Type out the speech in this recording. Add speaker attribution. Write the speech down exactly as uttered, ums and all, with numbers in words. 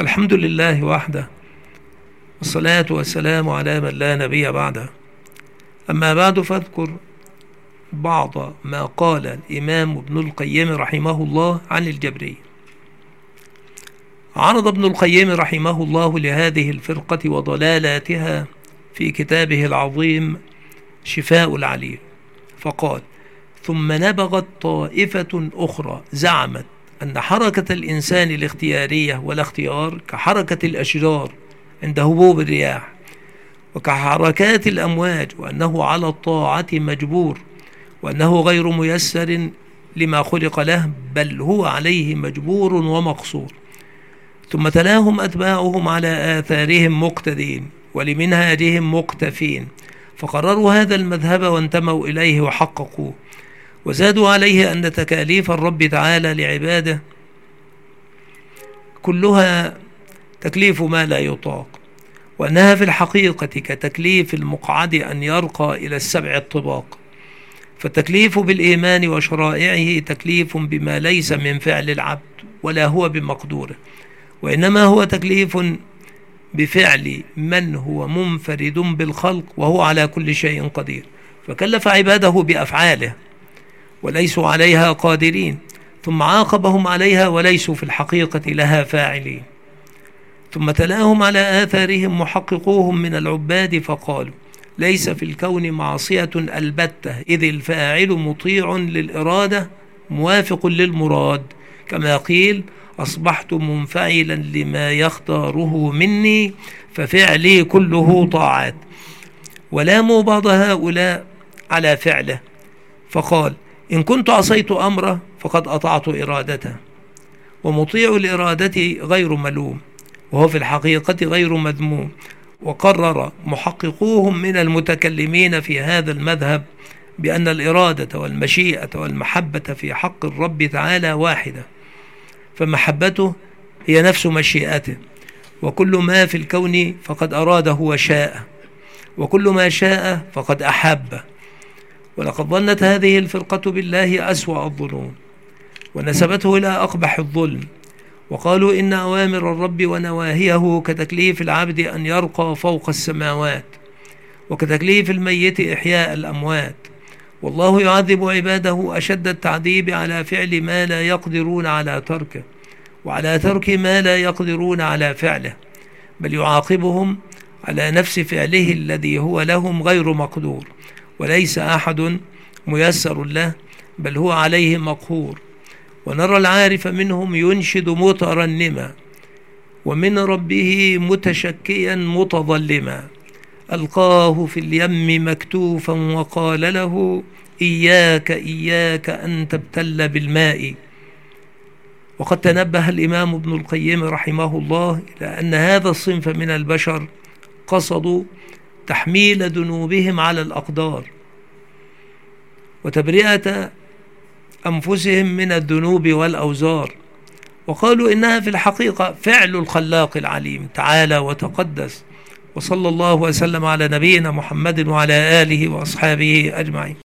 Speaker 1: الحمد لله وحده، والصلاة والسلام على من لا نبي بعده. أما بعد، فاذكر بعض ما قال الإمام ابن القيم رحمه الله عن الجبرية. عرض ابن القيم رحمه الله لهذه الفرقة وضلالاتها في كتابه العظيم شفاء العليل، فقال: ثم نبغت طائفة أخرى زعمت أن حركة الإنسان الاختيارية والاختيار كحركة الأشجار عند هبوب الرياح، وكحركات الأمواج، وأنه على الطاعة مجبور، وأنه غير ميسر لما خلق له، بل هو عليه مجبور ومقصور. ثم تلاهم أتباعهم على آثارهم مقتدين ولمنهاجهم مقتفين، فقرروا هذا المذهب وانتموا إليه وحققوه، وزادوا عليه أن تكاليف الرب تعالى لعباده كلها تكليف ما لا يطاق، وأنها في الحقيقة كتكليف المقعد أن يرقى إلى السبع الطباق. فالتكليف بالإيمان وشرائعه تكليف بما ليس من فعل العبد ولا هو بمقدوره، وإنما هو تكليف بفعل من هو منفرد بالخلق وهو على كل شيء قدير، فكلف عباده بأفعاله وليسوا عليها قادرين، ثم عاقبهم عليها وليسوا في الحقيقة لها فاعلين. ثم تلاهم على آثارهم محققوهم من العباد، فقالوا: ليس في الكون معصية البتة، إذ الفاعل مطيع للإرادة موافق للمراد، كما قيل: أصبحت منفعلا لما يختاره مني ففعلي كله طاعات. ولاموا بعض هؤلاء على فعله، فقال: إن كنت عصيت أمره فقد أطعت إرادته، ومطيع الإرادة غير ملوم، وهو في الحقيقة غير مذموم. وقرر محققوهم من المتكلمين في هذا المذهب بأن الإرادة والمشيئة والمحبة في حق الرب تعالى واحدة، فمحبته هي نفس مشيئته، وكل ما في الكون فقد أراده وشاء، وكل ما شاء فقد أحبه. ولقد ظنت هذه الفرقة بالله أسوأ الظنون، ونسبته إلى أقبح الظلم، وقالوا إن أوامر الرب ونواهيه كتكليف العبد أن يرقى فوق السماوات، وكتكليف الميت إحياء الأموات، والله يعذب عباده أشد التعذيب على فعل ما لا يقدرون على تركه، وعلى ترك ما لا يقدرون على فعله، بل يعاقبهم على نفس فعله الذي هو لهم غير مقدور، وليس أحد ميسر له، بل هو عليه مقهور. ونرى العارف منهم ينشد مترنما، ومن ربه متشكيا متظلما، ألقاه في اليم مكتوفا وقال له: إياك إياك أن تبتل بالماء. وقد تنبه الإمام ابن القيم رحمه الله إلى أن هذا الصنف من البشر قصدوا تحميل ذنوبهم على الأقدار وتبرئة أنفسهم من الذنوب والأوزار، وقالوا إنها في الحقيقة فعل الخلاق العليم تعالى وتقدس. وصلى الله وسلم على نبينا محمد وعلى آله وأصحابه أجمعين.